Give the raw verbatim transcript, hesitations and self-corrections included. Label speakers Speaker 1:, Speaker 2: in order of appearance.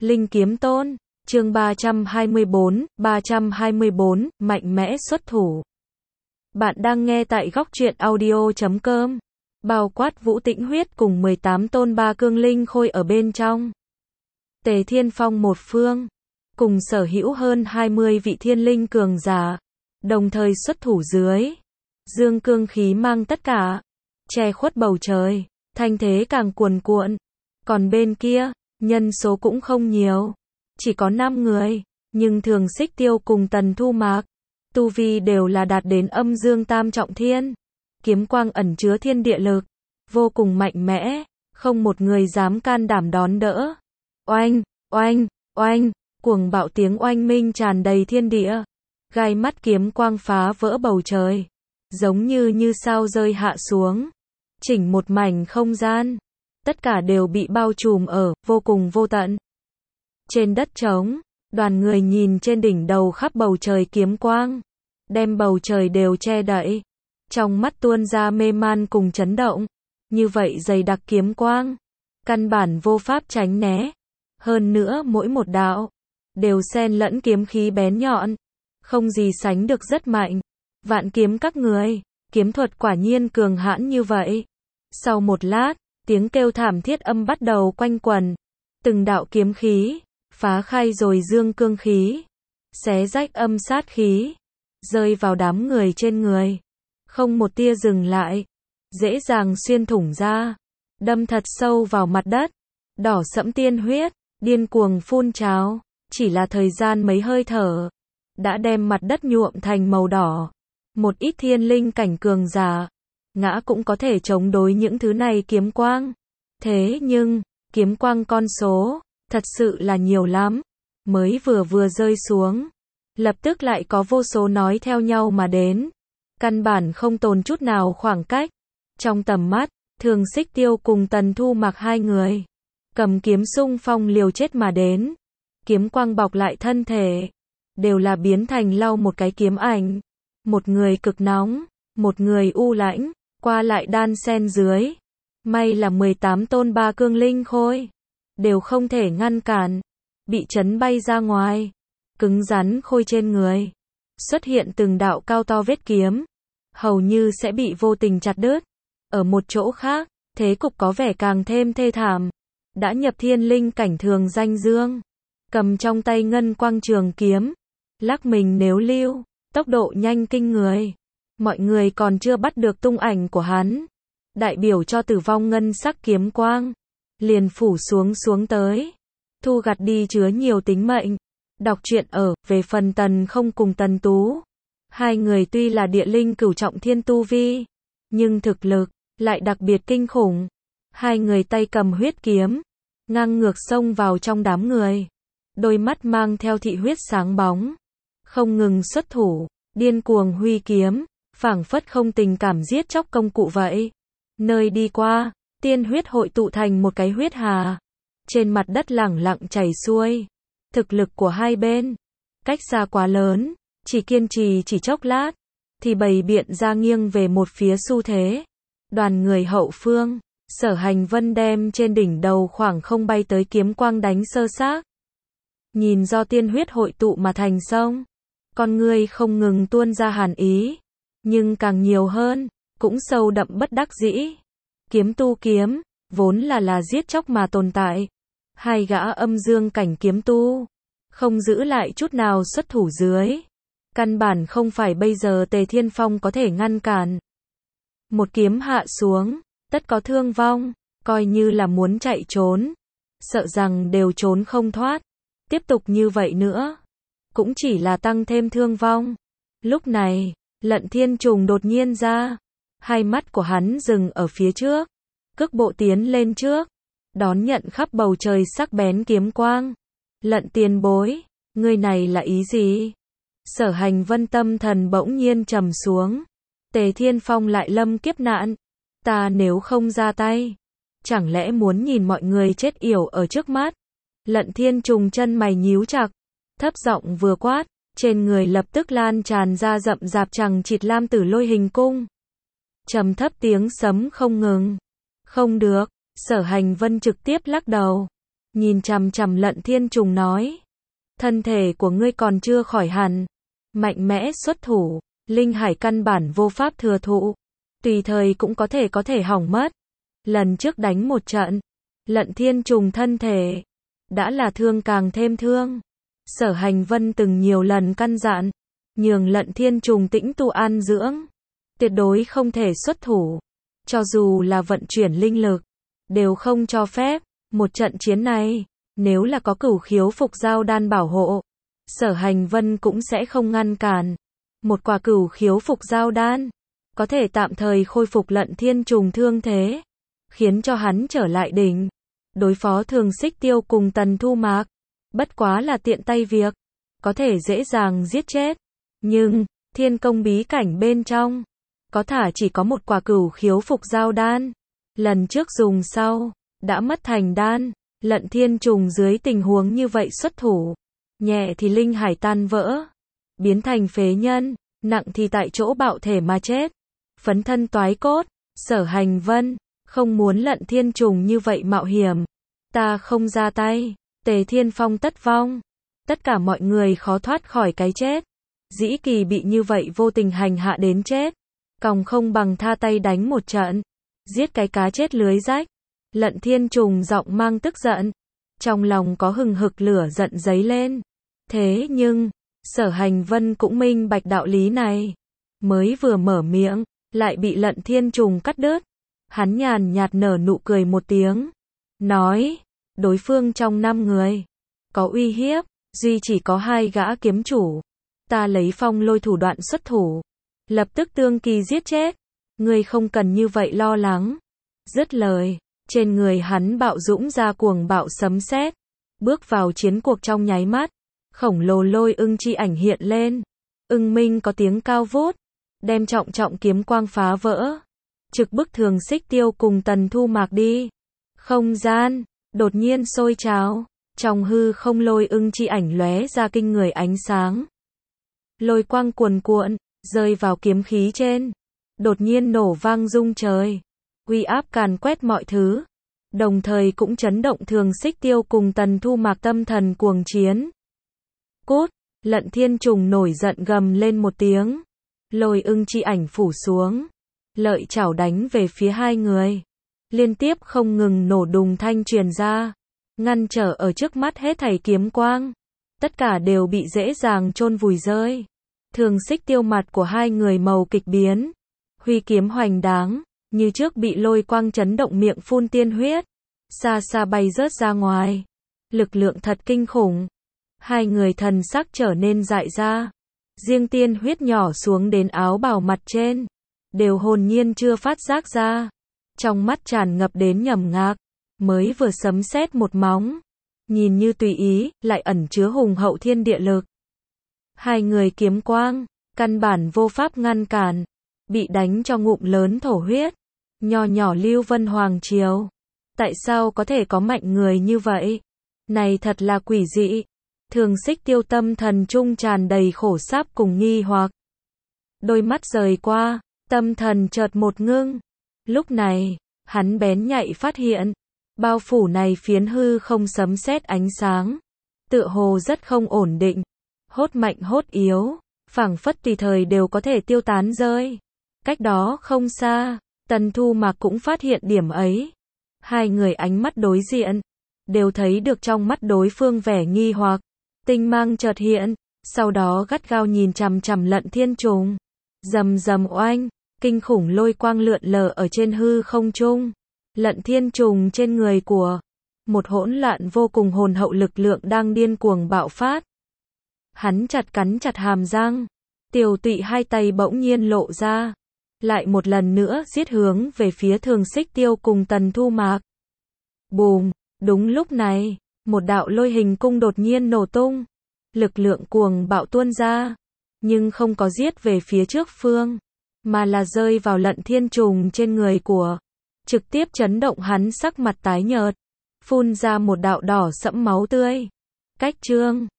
Speaker 1: Linh Kiếm Tôn, chương ba trăm hai mươi bốn, ba trăm hai mươi bốn, mạnh mẽ xuất thủ. Bạn đang nghe tại góc truyện audio chấm com, bao quát Vũ Tĩnh Huyết cùng mười tám tôn ba cương linh khôi ở bên trong. Tề Thiên Phong một phương, cùng sở hữu hơn hai mươi vị thiên linh cường giả, đồng thời xuất thủ dưới. Dương cương khí mang tất cả, che khuất bầu trời, thanh thế càng cuồn cuộn. Còn bên kia, nhân số cũng không nhiều, chỉ có năm người, nhưng Thường Xích Tiêu cùng Tần Thu Mạc, tu vi đều là đạt đến âm dương tam trọng thiên. Kiếm quang ẩn chứa thiên địa lực, vô cùng mạnh mẽ, không một người dám can đảm đón đỡ. Oanh, oanh, oanh, cuồng bạo tiếng oanh minh tràn đầy thiên địa, gai mắt kiếm quang phá vỡ bầu trời, giống như như sao rơi hạ xuống, chỉnh một mảnh không gian, tất cả đều bị bao trùm ở, vô cùng vô tận. Trên đất trống, đoàn người nhìn trên đỉnh đầu khắp bầu trời kiếm quang, đem bầu trời đều che đậy, trong mắt tuôn ra mê man cùng chấn động, như vậy dày đặc kiếm quang, căn bản vô pháp tránh né, hơn nữa mỗi một đạo, đều xen lẫn kiếm khí bén nhọn, không gì sánh được rất mạnh. Vạn kiếm các người, kiếm thuật quả nhiên cường hãn như vậy. Sau một lát, tiếng kêu thảm thiết âm bắt đầu quanh quẩn, từng đạo kiếm khí, phá khai rồi dương cương khí, xé rách âm sát khí, rơi vào đám người trên người, không một tia dừng lại, dễ dàng xuyên thủng ra, đâm thật sâu vào mặt đất, đỏ sẫm tiên huyết, điên cuồng phun trào, chỉ là thời gian mấy hơi thở, đã đem mặt đất nhuộm thành màu đỏ. Một ít thiên linh cảnh cường giả, ngã cũng có thể chống đối những thứ này kiếm quang. Thế nhưng, kiếm quang con số, thật sự là nhiều lắm. Mới vừa vừa rơi xuống, lập tức lại có vô số nói theo nhau mà đến. Căn bản không tồn chút nào khoảng cách. Trong tầm mắt, Thường Xích Tiêu cùng Tần Thu Mạc hai người, cầm kiếm xung phong liều chết mà đến. Kiếm quang bọc lại thân thể, đều là biến thành lau một cái kiếm ảnh. Một người cực nóng, một người u lãnh, qua lại đan xen dưới. May là mười tám tôn ba cương linh khôi, đều không thể ngăn cản, bị chấn bay ra ngoài. Cứng rắn khôi trên người, xuất hiện từng đạo cao to vết kiếm, hầu như sẽ bị vô tình chặt đứt. Ở một chỗ khác, thế cục có vẻ càng thêm thê thảm. Đã nhập thiên linh cảnh Thường Danh Dương, cầm trong tay ngân quang trường kiếm, lắc mình nếu lưu, tốc độ nhanh kinh người. Mọi người còn chưa bắt được tung ảnh của hắn, đại biểu cho tử vong ngân sắc kiếm quang, liền phủ xuống xuống tới, thu gặt đi chứa nhiều tính mệnh. Đọc truyện ở, về phần Tần Không cùng Tần Tú. Hai người tuy là địa linh cửu trọng thiên tu vi, nhưng thực lực, lại đặc biệt kinh khủng. Hai người tay cầm huyết kiếm, ngang ngược xông vào trong đám người. Đôi mắt mang theo thị huyết sáng bóng, không ngừng xuất thủ, điên cuồng huy kiếm, phảng phất không tình cảm giết chóc công cụ vậy. Nơi đi qua, tiên huyết hội tụ thành một cái huyết hà, trên mặt đất lẳng lặng chảy xuôi. Thực lực của hai bên, cách xa quá lớn, chỉ kiên trì chỉ chốc lát, thì bày biện ra nghiêng về một phía xu thế. Đoàn người hậu phương, Sở Hành Vân đem trên đỉnh đầu khoảng không bay tới kiếm quang đánh sơ xác. Nhìn do tiên huyết hội tụ mà thành sông, con người không ngừng tuôn ra hàn ý, nhưng càng nhiều hơn, cũng sâu đậm bất đắc dĩ. Kiếm tu kiếm, vốn là là giết chóc mà tồn tại. Hai gã âm dương cảnh kiếm tu, không giữ lại chút nào xuất thủ dưới. Căn bản không phải bây giờ Tề Thiên Phong có thể ngăn cản. Một kiếm hạ xuống, tất có thương vong, coi như là muốn chạy trốn, sợ rằng đều trốn không thoát. Tiếp tục như vậy nữa, cũng chỉ là tăng thêm thương vong. Lúc này, Lận Thiên Trùng đột nhiên ra, hai mắt của hắn dừng ở phía trước, cước bộ tiến lên trước, đón nhận khắp bầu trời sắc bén kiếm quang. Lận tiền bối, ngươi này là ý gì? Sở Hành Vân tâm thần bỗng nhiên trầm xuống. Tề Thiên Phong lại lâm kiếp nạn, ta nếu không ra tay, chẳng lẽ muốn nhìn mọi người chết yểu ở trước mắt? Lận Thiên Trùng chân mày nhíu chặt, thấp giọng vừa quát, trên người lập tức lan tràn ra rậm rạp chằng chịt lam tử lôi hình cung. Trầm thấp tiếng sấm không ngừng. Không được, Sở Hành Vân trực tiếp lắc đầu. nhìn chằm chằm Lận Thiên Trùng nói. Thân thể của ngươi còn chưa khỏi hẳn. Mạnh mẽ xuất thủ, linh hải căn bản vô pháp thừa thụ. Tùy thời cũng có thể có thể hỏng mất. Lần trước đánh một trận, Lận Thiên Trùng thân thể đã là thương càng thêm thương. Sở Hành Vân từng nhiều lần căn dặn, nhường Lận Thiên Trùng tĩnh tu an dưỡng, tuyệt đối không thể xuất thủ, cho dù là vận chuyển linh lực, đều không cho phép. Một trận chiến này, nếu là có Cửu Khiếu Phục Giao đan bảo hộ, Sở Hành Vân cũng sẽ không ngăn cản. Một quả Cửu Khiếu Phục Giao đan, có thể tạm thời khôi phục Lận Thiên Trùng thương thế, khiến cho hắn trở lại đỉnh. Đối phó Thường Xích Tiêu cùng Tần Thu Mạc, bất quá là tiện tay việc, có thể dễ dàng giết chết. Nhưng, thiên công bí cảnh bên trong, có thả chỉ có một quả Cửu Khiếu Phục Giao đan. Lần trước dùng sau, đã mất thành đan. Lận Thiên Trùng dưới tình huống như vậy xuất thủ, nhẹ thì linh hải tan vỡ, biến thành phế nhân, nặng thì tại chỗ bạo thể mà chết, phấn thân toái cốt. Sở Hành Vân không muốn Lận Thiên Trùng như vậy mạo hiểm. Ta không ra tay, Tề Thiên Phong tất vong, tất cả mọi người khó thoát khỏi cái chết. Dĩ Kỳ bị như vậy vô tình hành hạ đến chết, còng không bằng tha tay đánh một trận, giết cái cá chết lưới rách. Lận Thiên Trùng giọng mang tức giận, trong lòng có hừng hực lửa giận dấy lên. Thế nhưng, Sở Hành Vân cũng minh bạch đạo lý này, mới vừa mở miệng, lại bị Lận Thiên Trùng cắt đứt. Hắn nhàn nhạt nở nụ cười một tiếng, nói, đối phương trong năm người, có uy hiếp, duy chỉ có hai gã kiếm chủ. Ta lấy phong lôi thủ đoạn xuất thủ, lập tức tương kỳ giết chết, ngươi không cần như vậy lo lắng. Dứt lời, trên người hắn bạo dũng ra cuồng bạo sấm sét, bước vào chiến cuộc trong nháy mắt, khổng lồ lôi ưng chi ảnh hiện lên, ưng minh có tiếng cao vút, đem trọng trọng kiếm quang phá vỡ, trực bức Thường Xích Tiêu cùng Tần Thu Mạc đi. Không gian đột nhiên sôi trào, trong hư không lôi ưng chi ảnh lóe ra kinh người ánh sáng, lôi quang cuồn cuộn rơi vào kiếm khí trên, đột nhiên nổ vang rung trời, uy áp càn quét mọi thứ, đồng thời cũng chấn động Thường Xích Tiêu cùng Tần Thu Mạc tâm thần cuồng chiến. Cút! Lận Thiên Trùng nổi giận gầm lên một tiếng, lôi ưng chi ảnh phủ xuống, lợi chảo đánh về phía hai người, liên tiếp không ngừng nổ đùng thanh truyền ra, ngăn trở ở trước mắt hết thảy kiếm quang, tất cả đều bị dễ dàng chôn vùi rơi. Thường Xích Tiêu mặt của hai người màu kịch biến, huy kiếm hoành đáng, như trước bị lôi quang chấn động miệng phun tiên huyết, xa xa bay rớt ra ngoài, lực lượng thật kinh khủng. Hai người thần sắc trở nên dại ra, riêng tiên huyết nhỏ xuống đến áo bào mặt trên, đều hồn nhiên chưa phát giác ra, trong mắt tràn ngập đến nhầm ngạc, mới vừa sấm sét một móng, nhìn như tùy ý, lại ẩn chứa hùng hậu thiên địa lực. Hai người kiếm quang, căn bản vô pháp ngăn cản, bị đánh cho ngụm lớn thổ huyết. Nho nhỏ Lưu Vân Hoàng Triều, tại sao có thể có mạnh người như vậy? Này thật là quỷ dị. Thường Xích Tiêu tâm thần trung tràn đầy khổ sáp cùng nghi hoặc. Đôi mắt rời qua, tâm thần chợt một ngưng. Lúc này, hắn bén nhạy phát hiện, bao phủ này phiến hư không sấm sét ánh sáng, tựa hồ rất không ổn định, hốt mạnh hốt yếu, phảng phất tùy thời đều có thể tiêu tán rơi. Cách đó không xa, Tần Thu Mạc cũng phát hiện điểm ấy. Hai người ánh mắt đối diện, đều thấy được trong mắt đối phương vẻ nghi hoặc, tinh mang chợt hiện, sau đó gắt gao nhìn chằm chằm Lận Thiên Trùng. Rầm rầm oanh, kinh khủng lôi quang lượn lờ ở trên hư không trung. Lận Thiên Trùng trên người của một hỗn loạn vô cùng hồn hậu lực lượng đang điên cuồng bạo phát. Hắn chặt cắn chặt hàm răng, tiều tụy hai tay bỗng nhiên lộ ra, lại một lần nữa giết hướng về phía Thường Xích Tiêu cùng Tần Thu Mạc. Bùm, đúng lúc này, một đạo lôi hình cung đột nhiên nổ tung, lực lượng cuồng bạo tuôn ra, nhưng không có giết về phía trước phương, mà là rơi vào Lận Thiên Trùng trên người của, trực tiếp chấn động hắn sắc mặt tái nhợt, phun ra một đạo đỏ sẫm máu tươi. Cách chương